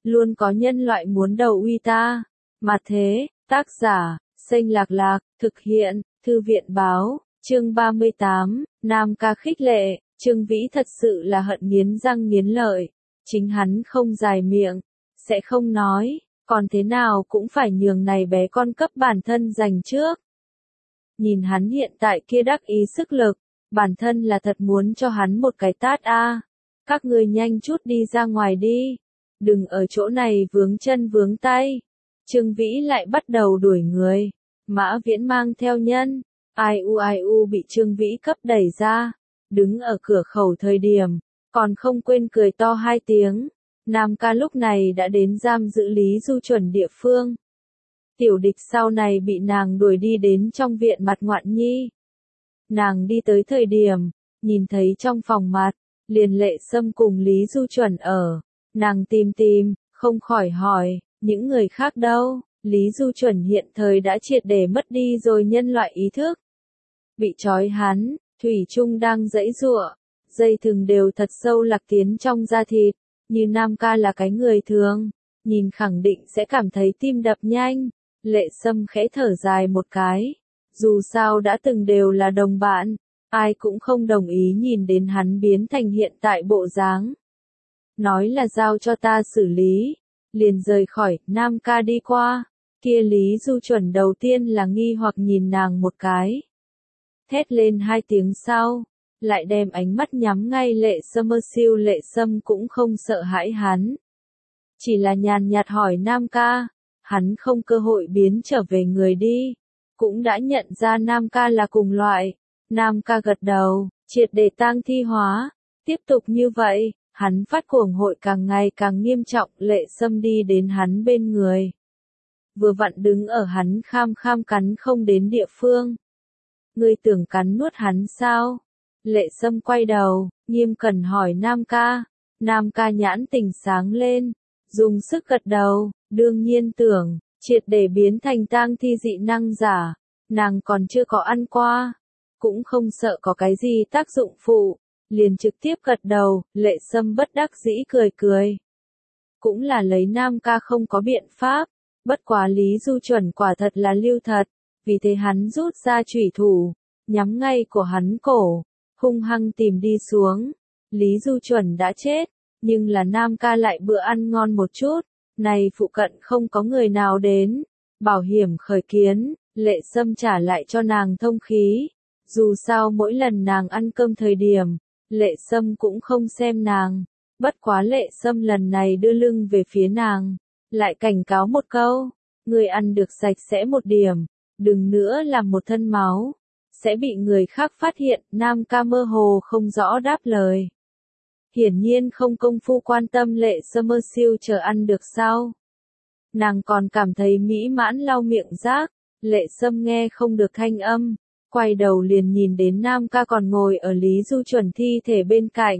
luôn có nhân loại muốn đầu uy ta. Mà thế, tác giả, Xanh Lạc Lạc, thực hiện, Thư viện báo, chương 38, Nam ca khích lệ, Trương Vĩ thật sự là hận nghiến răng nghiến lợi. Chính hắn không dài miệng, sẽ không nói, còn thế nào cũng phải nhường này bé con cấp bản thân giành trước. Nhìn hắn hiện tại kia đắc ý sức lực, bản thân là thật muốn cho hắn một cái tát a. Các ngươi nhanh chút đi ra ngoài đi, đừng ở chỗ này vướng chân vướng tay. Trương Vĩ lại bắt đầu đuổi người, Mã Viễn mang theo nhân, ai u bị Trương Vĩ cấp đẩy ra, đứng ở cửa khẩu thời điểm, còn không quên cười to hai tiếng. Nam ca lúc này đã đến giam giữ Lý Du Chuẩn địa phương. Tiểu địch sau này bị nàng đuổi đi đến trong viện mặt ngoạn nhi. Nàng đi tới thời điểm, nhìn thấy trong phòng mặt, liền Lệ Sâm cùng Lý Du Chuẩn ở. Nàng tìm, không khỏi hỏi, những người khác đâu? Lý Du Chuẩn hiện thời đã triệt để mất đi rồi nhân loại ý thức. Bị trói hắn, thủy chung đang giãy giụa, dây thừng đều thật sâu lạc tiến trong da thịt. Như Nam ca là cái người thường, nhìn khẳng định sẽ cảm thấy tim đập nhanh. Lệ Sâm khẽ thở dài một cái, dù sao đã từng đều là đồng bạn, ai cũng không đồng ý nhìn đến hắn biến thành hiện tại bộ dáng. Nói là giao cho ta xử lý, liền rời khỏi. Nam ca đi qua, kia Lý Du Chuẩn đầu tiên là nghi hoặc nhìn nàng một cái. Thét lên hai tiếng sau, lại đem ánh mắt nhắm ngay Lệ Sâm. Siêu Lệ Sâm cũng không sợ hãi hắn, chỉ là nhàn nhạt hỏi Nam ca. Hắn không cơ hội biến trở về người đi, cũng đã nhận ra Nam ca là cùng loại. Nam ca gật đầu, triệt để tang thi hóa. Tiếp tục như vậy, hắn phát cuồng hội càng ngày càng nghiêm trọng. Lệ Sâm đi đến hắn bên người, vừa vặn đứng ở hắn kham cắn không đến địa phương. Ngươi tưởng cắn nuốt hắn sao? Lệ Sâm quay đầu, nghiêm cẩn hỏi Nam ca. Nam ca nhãn tình sáng lên, dùng sức gật đầu, đương nhiên tưởng, triệt để biến thành tang thi dị năng giả, nàng còn chưa có ăn qua, cũng không sợ có cái gì tác dụng phụ, liền trực tiếp gật đầu. Lệ Sâm bất đắc dĩ cười. Cũng là lấy Nam ca không có biện pháp, bất quá Lý Du Chuẩn quả thật là lưu thật, vì thế hắn rút ra chủy thủ, nhắm ngay của hắn cổ, hung hăng tìm đi xuống. Lý Du Chuẩn đã chết, nhưng là Nam ca lại bữa ăn ngon một chút, này phụ cận không có người nào đến, bảo hiểm khởi kiến. Lệ Sâm trả lại cho nàng thông khí, dù sao mỗi lần nàng ăn cơm thời điểm, Lệ Sâm cũng không xem nàng, bất quá Lệ Sâm lần này đưa lưng về phía nàng, lại cảnh cáo một câu, người ăn được sạch sẽ một điểm, đừng nữa làm một thân máu, sẽ bị người khác phát hiện. Nam ca mơ hồ không rõ đáp lời, hiển nhiên không công phu quan tâm Lệ Sâm. Siêu chờ ăn được sao? Nàng còn cảm thấy mỹ mãn lau miệng rác. Lệ Sâm nghe không được thanh âm, quay đầu liền nhìn đến Nam ca còn ngồi ở Lý Du Chuẩn thi thể bên cạnh.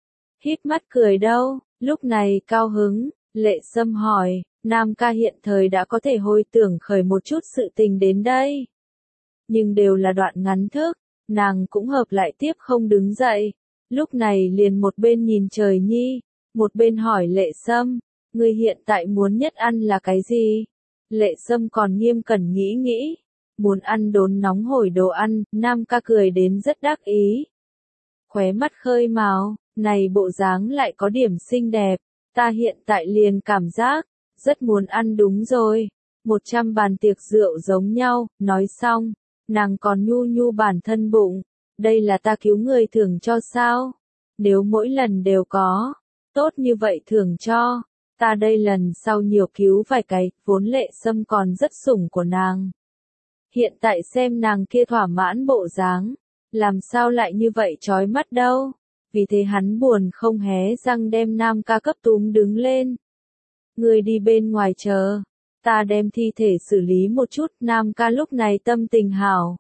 Híp mắt cười đâu, lúc này cao hứng. Lệ Sâm hỏi, Nam ca hiện thời đã có thể hồi tưởng khởi một chút sự tình đến đây. Nhưng đều là đoạn ngắn thức, nàng cũng hợp lại tiếp không đứng dậy. Lúc này liền một bên nhìn trời nhi, một bên hỏi Lệ Sâm, ngươi hiện tại muốn nhất ăn là cái gì? Lệ Sâm còn nghiêm cẩn nghĩ, muốn ăn đốn nóng hổi đồ ăn. Nam ca cười đến rất đắc ý, khóe mắt khơi màu, này bộ dáng lại có điểm xinh đẹp, ta hiện tại liền cảm giác, rất muốn ăn. Đúng rồi, 100 bàn tiệc rượu giống nhau. Nói xong, nàng còn nhu bản thân bụng, đây là ta cứu người thưởng cho sao? Nếu mỗi lần đều có, tốt như vậy thưởng cho, ta đây lần sau nhiều cứu vài cái. Vốn Lệ Sâm còn rất sủng của nàng, hiện tại xem nàng kia thỏa mãn bộ dáng, làm sao lại như vậy chói mắt đâu. Vì thế hắn buồn không hé răng đem Nam ca cấp túm đứng lên. Người đi bên ngoài chờ, ta đem thi thể xử lý một chút. Nam ca lúc này tâm tình hảo,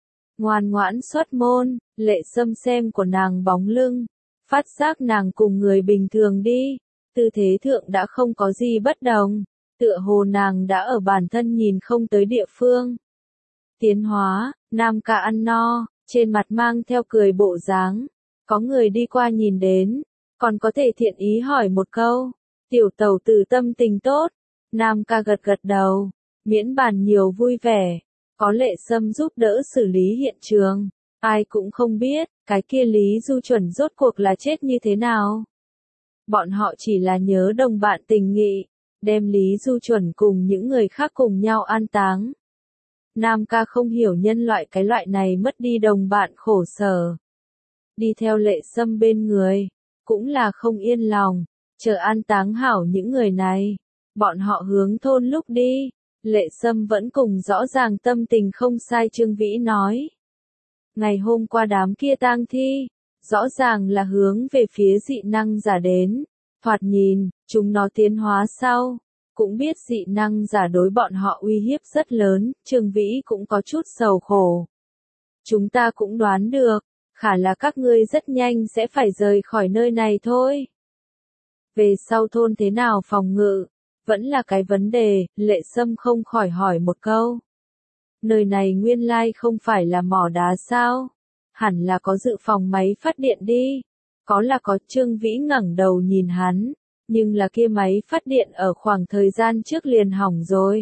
ngoan ngoãn xuất môn. Lệ Sâm xem của nàng bóng lưng, phát giác nàng cùng người bình thường đi, tư thế thượng đã không có gì bất đồng, tựa hồ nàng đã ở bản thân nhìn không tới địa phương. Tiến hóa. Nam ca ăn no, trên mặt mang theo cười bộ dáng, có người đi qua nhìn đến, còn có thể thiện ý hỏi một câu, Tiểu tẩu tử tâm tình tốt. Nam ca gật gật đầu. Miễn bàn nhiều vui vẻ. Có Lệ Sâm giúp đỡ xử lý hiện trường. Ai cũng không biết, cái kia Lý Du Chuẩn rốt cuộc là chết như thế nào. Bọn họ chỉ là nhớ đồng bạn tình nghị, đem Lý Du Chuẩn cùng những người khác cùng nhau an táng. Nam ca không hiểu nhân loại cái loại này mất đi đồng bạn khổ sở. Đi theo Lệ Sâm bên người, cũng là không yên lòng, chờ an táng hảo những người này. Bọn họ hướng thôn lúc đi, Lệ Sâm vẫn cùng rõ ràng tâm tình không sai Trương Vĩ nói. Ngày hôm qua đám kia tang thi, rõ ràng là hướng về phía dị năng giả đến, thoạt nhìn, chúng nó tiến hóa sau, cũng biết dị năng giả đối bọn họ uy hiếp rất lớn, Trương Vĩ cũng có chút sầu khổ. Chúng ta cũng đoán được, khả là các ngươi rất nhanh sẽ phải rời khỏi nơi này thôi. Về sau thôn thế nào phòng ngự, vẫn là cái vấn đề, Lệ Sâm không khỏi hỏi một câu. Nơi này nguyên lai không phải là mỏ đá sao? Hẳn là có dự phòng máy phát điện đi. Có là có, Trương Vĩ ngẩng đầu nhìn hắn, nhưng là kia máy phát điện ở khoảng thời gian trước liền hỏng rồi.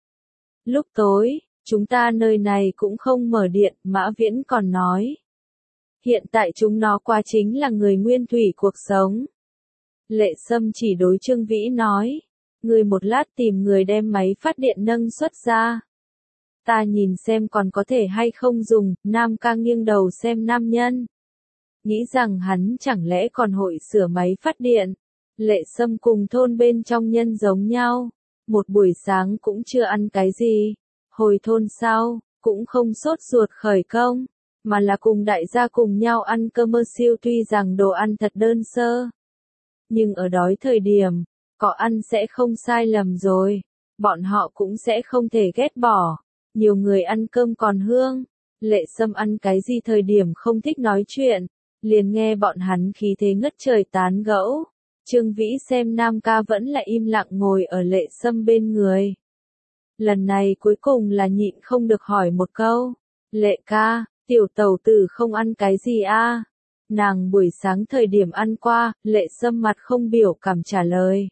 Lúc tối, chúng ta nơi này cũng không mở điện, Mã Viễn còn nói. Hiện tại chúng nó qua chính là người nguyên thủy cuộc sống. Lệ Sâm chỉ đối Trương Vĩ nói, người một lát tìm người đem máy phát điện nâng xuất ra. Ta nhìn xem còn có thể hay không dùng, Nam ca nghiêng đầu xem nam nhân. Nghĩ rằng hắn chẳng lẽ còn hội sửa máy phát điện. Lệ Sâm cùng thôn bên trong nhân giống nhau. Một buổi sáng cũng chưa ăn cái gì. Hồi thôn sau, cũng không sốt ruột khởi công, mà là cùng đại gia cùng nhau ăn cơm mơ siêu tuy rằng đồ ăn thật đơn sơ. Nhưng ở đói thời điểm, có ăn sẽ không sai lầm rồi. Bọn họ cũng sẽ không thể ghét bỏ. Nhiều người ăn cơm còn hương. Lệ Sâm ăn cái gì thời điểm không thích nói chuyện, liền nghe bọn hắn khí thế ngất trời tán gẫu. Trương Vĩ xem Nam ca vẫn lại im lặng ngồi ở Lệ Sâm bên người. Lần này cuối cùng là nhịn không được hỏi một câu. Lệ ca, tiểu tẩu tử không ăn cái gì a? Nàng buổi sáng thời điểm ăn qua, Lệ Sâm mặt không biểu cảm trả lời.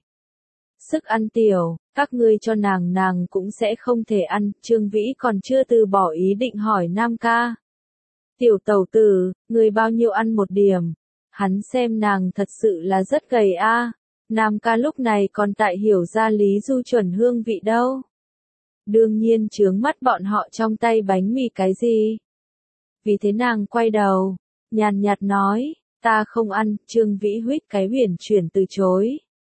Sức ăn tiểu, các ngươi cho nàng cũng sẽ không thể ăn, Trương Vĩ còn chưa từ bỏ ý định hỏi Nam ca. Tiểu tẩu tử, ngươi bao nhiêu ăn một điểm? Hắn xem nàng thật sự là rất gầy a. Nam ca lúc này còn tại hiểu ra Lý Du Chuẩn hương vị đâu. Đương nhiên chướng mắt bọn họ trong tay bánh mì cái gì. Vì thế nàng quay đầu, nhàn nhạt nói, ta không ăn, Trương Vĩ huýt cái huyền chuyển từ chối.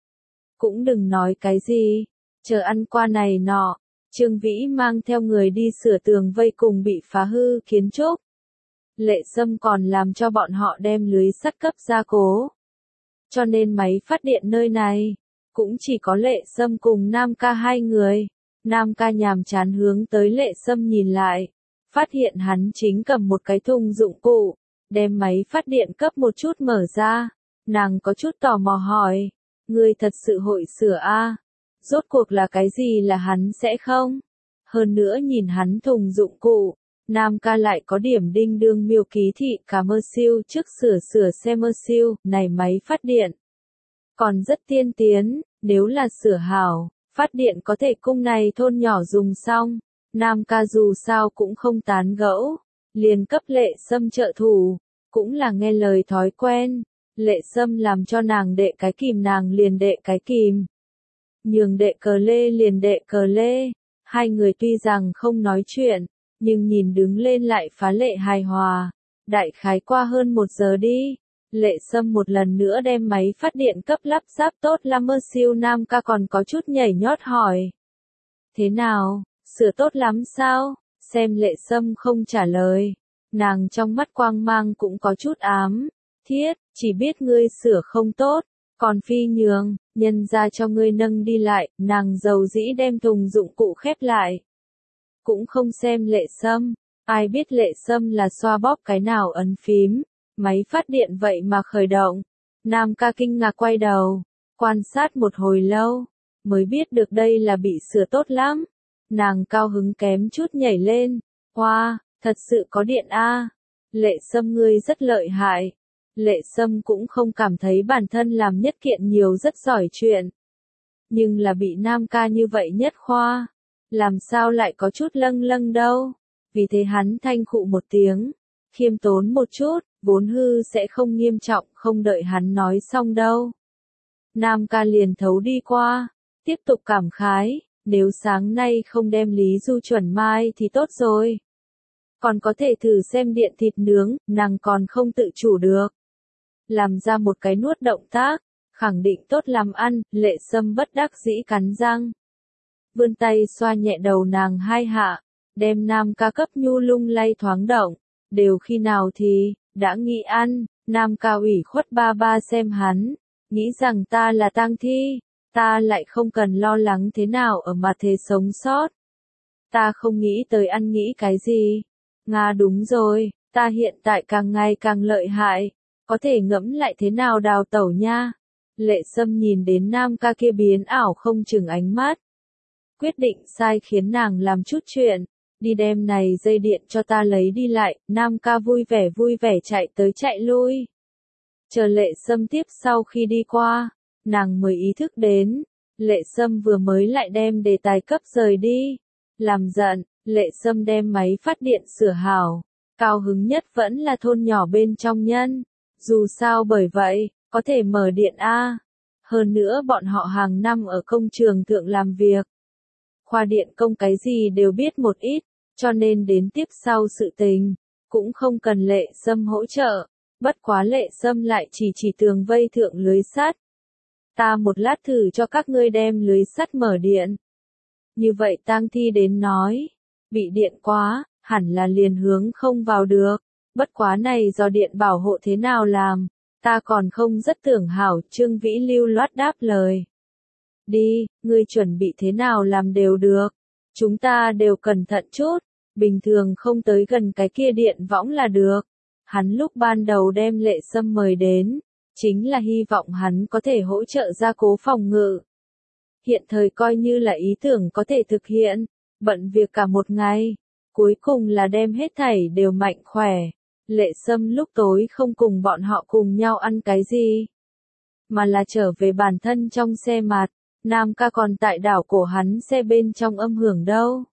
Cũng đừng nói cái gì, chờ ăn qua này nọ, Trương Vĩ mang theo người đi sửa tường vây cùng bị phá hư kiến trúc. Lệ Sâm còn làm cho bọn họ đem lưới sắt cấp gia cố. Cho nên máy phát điện nơi này, cũng chỉ có Lệ Sâm cùng Nam ca hai người. Nam ca nhàm chán hướng tới Lệ Sâm nhìn lại, phát hiện hắn chính cầm một cái thùng dụng cụ, đem máy phát điện cấp một chút mở ra. Nàng có chút tò mò hỏi, ngươi thật sự hội sửa a? Rốt cuộc là cái gì là hắn sẽ không? Hơn nữa nhìn hắn thùng dụng cụ, Nam ca lại có điểm đinh đương miêu ký thị cả mơ siêu trước sửa xe mơ siêu, này máy phát điện. Còn rất tiên tiến, nếu là sửa hảo, phát điện có thể cung này thôn nhỏ dùng xong. Nam ca dù sao cũng không tán gẫu, liền cấp Lệ Sâm trợ thủ, cũng là nghe lời thói quen. Lệ Sâm làm cho nàng đệ cái kìm nàng liền đệ cái kìm. Nhường đệ cờ lê liền đệ cờ lê. Hai người tuy rằng không nói chuyện, nhưng nhìn đứng lên lại phá lệ hài hòa. Đại khái qua hơn 1 giờ đi. Lệ Sâm một lần nữa đem máy phát điện cấp lắp ráp tốt lắm mơ siêu. Nam ca còn có chút nhảy nhót hỏi. Thế nào, sửa tốt lắm sao? Xem Lệ Sâm không trả lời. Nàng trong mắt quang mang cũng có chút ám. Thiết, chỉ biết ngươi sửa không tốt. Còn phi nhường, nhân ra cho ngươi nâng đi lại. Nàng dầu dĩ đem thùng dụng cụ khép lại. Cũng không xem Lệ Sâm. Ai biết Lệ Sâm là xoa bóp cái nào ấn phím. Máy phát điện vậy mà khởi động. Nam ca kinh ngạc quay đầu, quan sát một hồi lâu, mới biết được đây là bị sửa tốt lắm. Nàng cao hứng kém chút nhảy lên. Wow, thật sự có điện a. Lệ Sâm ngươi rất lợi hại. Lệ Sâm cũng không cảm thấy bản thân làm nhất kiện nhiều rất giỏi chuyện. nhưng là bị Nam ca như vậy nhất khoa, làm sao lại có chút lâng lâng đâu. Vì thế hắn thanh khụ một tiếng, khiêm tốn một chút, vốn hư sẽ không nghiêm trọng, không đợi hắn nói xong đâu. Nam ca liền thấu đi qua, tiếp tục cảm khái, nếu sáng nay không đem Lý Du chuẩn mai thì tốt rồi. Còn có thể thử xem điện thịt nướng, nàng còn không tự chủ được. Làm ra một cái nuốt động tác, khẳng định tốt làm ăn, Lệ Sâm bất đắc dĩ cắn răng. Vươn tay xoa nhẹ đầu nàng hai hạ, đem Nam ca cấp nhu lung lay thoáng động, đều khi nào thì, đã nghĩ ăn, Nam ca ủy khuất ba ba xem hắn, nghĩ rằng ta là tang thi, ta lại không cần lo lắng thế nào ở mặt thế sống sót. Ta không nghĩ tới ăn nghĩ cái gì. Nga đúng rồi, ta hiện tại càng ngày càng lợi hại, có thể ngẫm lại thế nào đào tẩu nha. Lệ Sâm nhìn đến Nam ca kia biến ảo không chừng ánh mắt. Quyết định sai khiến nàng làm chút chuyện, đi đem này dây điện cho ta lấy đi lại, Nam ca vui vẻ chạy tới chạy lui. Chờ Lệ Sâm tiếp sau khi đi qua, nàng mới ý thức đến, Lệ Sâm vừa mới lại đem đề tài cấp rời đi. Làm giận, Lệ Sâm đem máy phát điện sửa hảo, cao hứng nhất vẫn là thôn nhỏ bên trong nhân, dù sao bởi vậy, có thể mở điện A. Hơn nữa bọn họ hàng năm ở công trường thượng làm việc. Khoa điện công cái gì đều biết một ít, cho nên đến tiếp sau sự tình, cũng không cần Lệ Sâm hỗ trợ, bất quá Lệ Sâm lại chỉ tường vây thượng lưới sắt. Ta một lát thử cho các ngươi đem lưới sắt mở điện. Như vậy tang thi đến nói, bị điện quá, hẳn là liền hướng không vào được, bất quá này do điện bảo hộ thế nào làm, ta còn không rất tưởng hảo, Trương Vĩ lưu loát đáp lời. Đi, ngươi chuẩn bị thế nào làm đều được, chúng ta đều cẩn thận chút, bình thường không tới gần cái kia điện võng là được. Hắn lúc ban đầu đem Lệ Sâm mời đến, chính là hy vọng hắn có thể hỗ trợ gia cố phòng ngự. Hiện thời coi như là ý tưởng có thể thực hiện, bận việc cả một ngày, cuối cùng là đem hết thảy đều mạnh khỏe. Lệ Sâm lúc tối không cùng bọn họ cùng nhau ăn cái gì, mà là trở về bản thân trong xe mặt, Nam ca còn tại đảo cổ hắn xe bên trong âm hưởng đâu.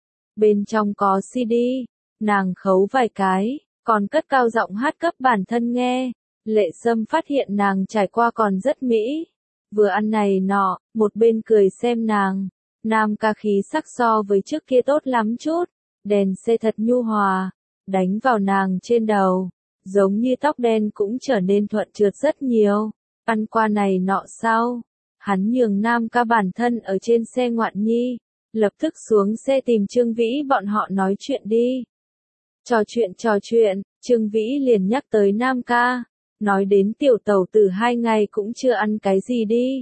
Bên trong có CD, nàng khấu vài cái, còn cất cao giọng hát cấp bản thân nghe. Lệ Sâm phát hiện nàng trải qua còn rất mỹ. Vừa ăn này nọ, một bên cười xem nàng. Nam ca khí sắc so với trước kia tốt lắm chút. Đèn xe thật nhu hòa, đánh vào nàng trên đầu. Giống như tóc đen cũng trở nên thuận trượt rất nhiều. Ăn qua này nọ sau, hắn nhường Nam ca bản thân ở trên xe ngoạn nhi. Lập tức xuống xe tìm Trương Vĩ bọn họ nói chuyện đi. Trò chuyện, Trương Vĩ liền nhắc tới Nam ca. Nói đến tiểu tẩu tử 2 ngày cũng chưa ăn cái gì đi.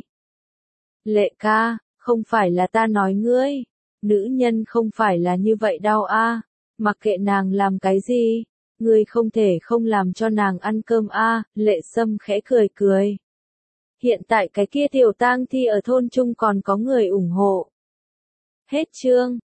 Lệ ca, không phải là ta nói ngươi, nữ nhân không phải là như vậy đâu a, mặc kệ nàng làm cái gì, ngươi không thể không làm cho nàng ăn cơm a. Lệ Sâm khẽ cười. Hiện tại cái kia tiểu tang thi ở thôn trung còn có người ủng hộ. Hết chương.